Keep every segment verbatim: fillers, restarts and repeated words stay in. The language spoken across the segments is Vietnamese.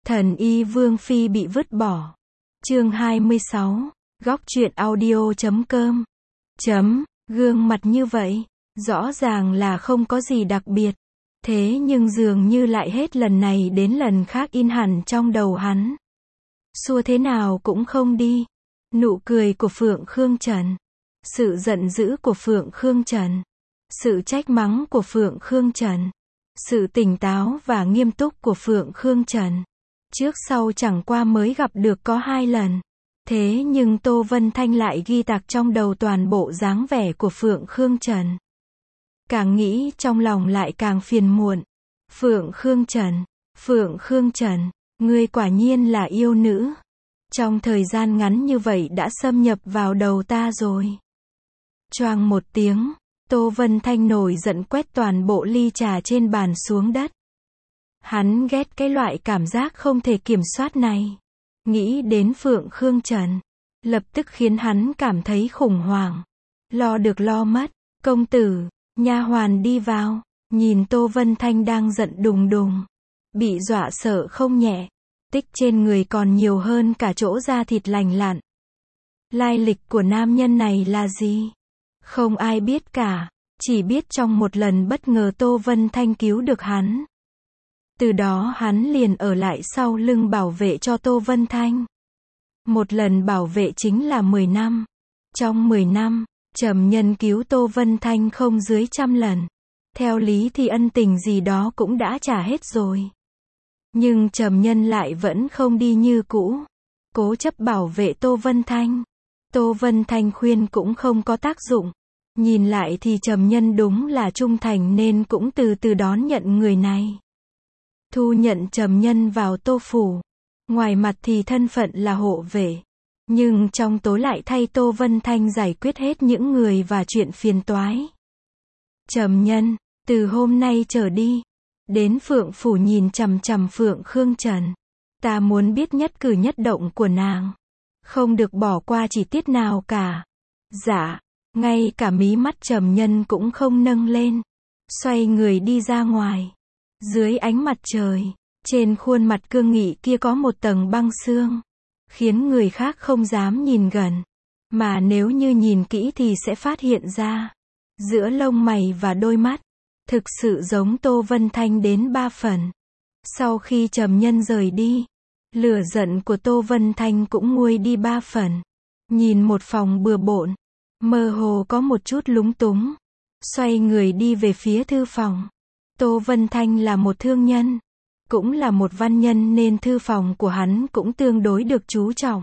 Thần y Vương Phi bị vứt bỏ. Chương hai mươi sáu. Góc truyện audio chấm com. Chấm, gương mặt như vậy, rõ ràng là không có gì đặc biệt. Thế nhưng dường như lại hết lần này đến lần khác in hẳn trong đầu hắn. Xua thế nào cũng không đi. Nụ cười của Phượng Khương Trần. Sự giận dữ của Phượng Khương Trần. Sự trách mắng của Phượng Khương Trần. Sự tỉnh táo và nghiêm túc của Phượng Khương Trần. Trước sau chẳng qua mới gặp được có hai lần. Thế nhưng Tô Vân Thanh lại ghi tạc trong đầu toàn bộ dáng vẻ của Phượng Khương Trần. Càng nghĩ trong lòng lại càng phiền muộn. Phượng Khương Trần, Phượng Khương Trần, ngươi quả nhiên là yêu nữ. Trong thời gian ngắn như vậy đã xâm nhập vào đầu ta rồi. Choang một tiếng, Tô Vân Thanh nổi giận quét toàn bộ ly trà trên bàn xuống đất. Hắn ghét cái loại cảm giác không thể kiểm soát này. Nghĩ đến Phượng Khương Trần, lập tức khiến hắn cảm thấy khủng hoảng. Lo được lo mất, công tử, nha hoàn đi vào, nhìn Tô Vân Thanh đang giận đùng đùng, bị dọa sợ không nhẹ, tích trên người còn nhiều hơn cả chỗ da thịt lành lặn. Lai lịch của nam nhân này là gì? Không ai biết cả, chỉ biết trong một lần bất ngờ Tô Vân Thanh cứu được hắn. Từ đó hắn liền ở lại sau lưng bảo vệ cho Tô Vân Thanh. Một lần bảo vệ chính là mười năm. Trong mười năm, Trầm Nhân cứu Tô Vân Thanh không dưới trăm lần. Theo lý thì ân tình gì đó cũng đã trả hết rồi. Nhưng Trầm Nhân lại vẫn không đi như cũ. Cố chấp bảo vệ Tô Vân Thanh. Tô Vân Thanh khuyên cũng không có tác dụng. Nhìn lại thì Trầm Nhân đúng là trung thành nên cũng từ từ đón nhận người này. Thu nhận Trầm Nhân vào Tô phủ. Ngoài mặt thì thân phận là hộ vệ. Nhưng trong tối lại thay Tô Vân Thanh giải quyết hết những người và chuyện phiền toái. Trầm Nhân, từ hôm nay trở đi, đến Phượng phủ nhìn chằm chằm Phượng Khương Trần. Ta muốn biết nhất cử nhất động của nàng. Không được bỏ qua chi tiết nào cả. Dạ, ngay cả mí mắt Trầm Nhân cũng không nâng lên. Xoay người đi ra ngoài. Dưới ánh mặt trời, trên khuôn mặt cương nghị kia có một tầng băng xương, khiến người khác không dám nhìn gần. Mà nếu như nhìn kỹ thì sẽ phát hiện ra, giữa lông mày và đôi mắt, thực sự giống Tô Vân Thanh đến ba phần. Sau khi Trầm Nhân rời đi, lửa giận của Tô Vân Thanh cũng nguôi đi ba phần. Nhìn một phòng bừa bộn, mơ hồ có một chút lúng túng, xoay người đi về phía thư phòng. Tô Vân Thanh là một thương nhân, cũng là một văn nhân nên thư phòng của hắn cũng tương đối được chú trọng.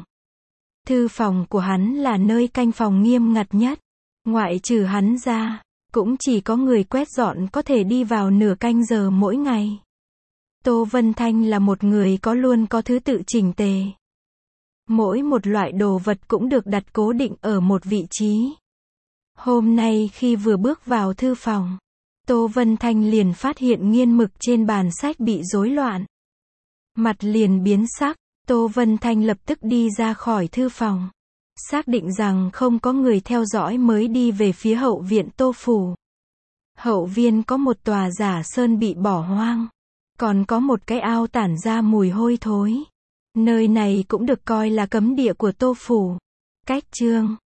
Thư phòng của hắn là nơi canh phòng nghiêm ngặt nhất. Ngoại trừ hắn ra, cũng chỉ có người quét dọn có thể đi vào nửa canh giờ mỗi ngày. Tô Vân Thanh là một người có luôn có thứ tự chỉnh tề. Mỗi một loại đồ vật cũng được đặt cố định ở một vị trí. Hôm nay khi vừa bước vào thư phòng, Tô Vân Thanh liền phát hiện nghiên mực trên bàn sách bị rối loạn. Mặt liền biến sắc, Tô Vân Thanh lập tức đi ra khỏi thư phòng. Xác định rằng không có người theo dõi mới đi về phía hậu viện Tô phủ. Hậu viên có một tòa giả sơn bị bỏ hoang. Còn có một cái ao tản ra mùi hôi thối. Nơi này cũng được coi là cấm địa của Tô phủ. Cách chương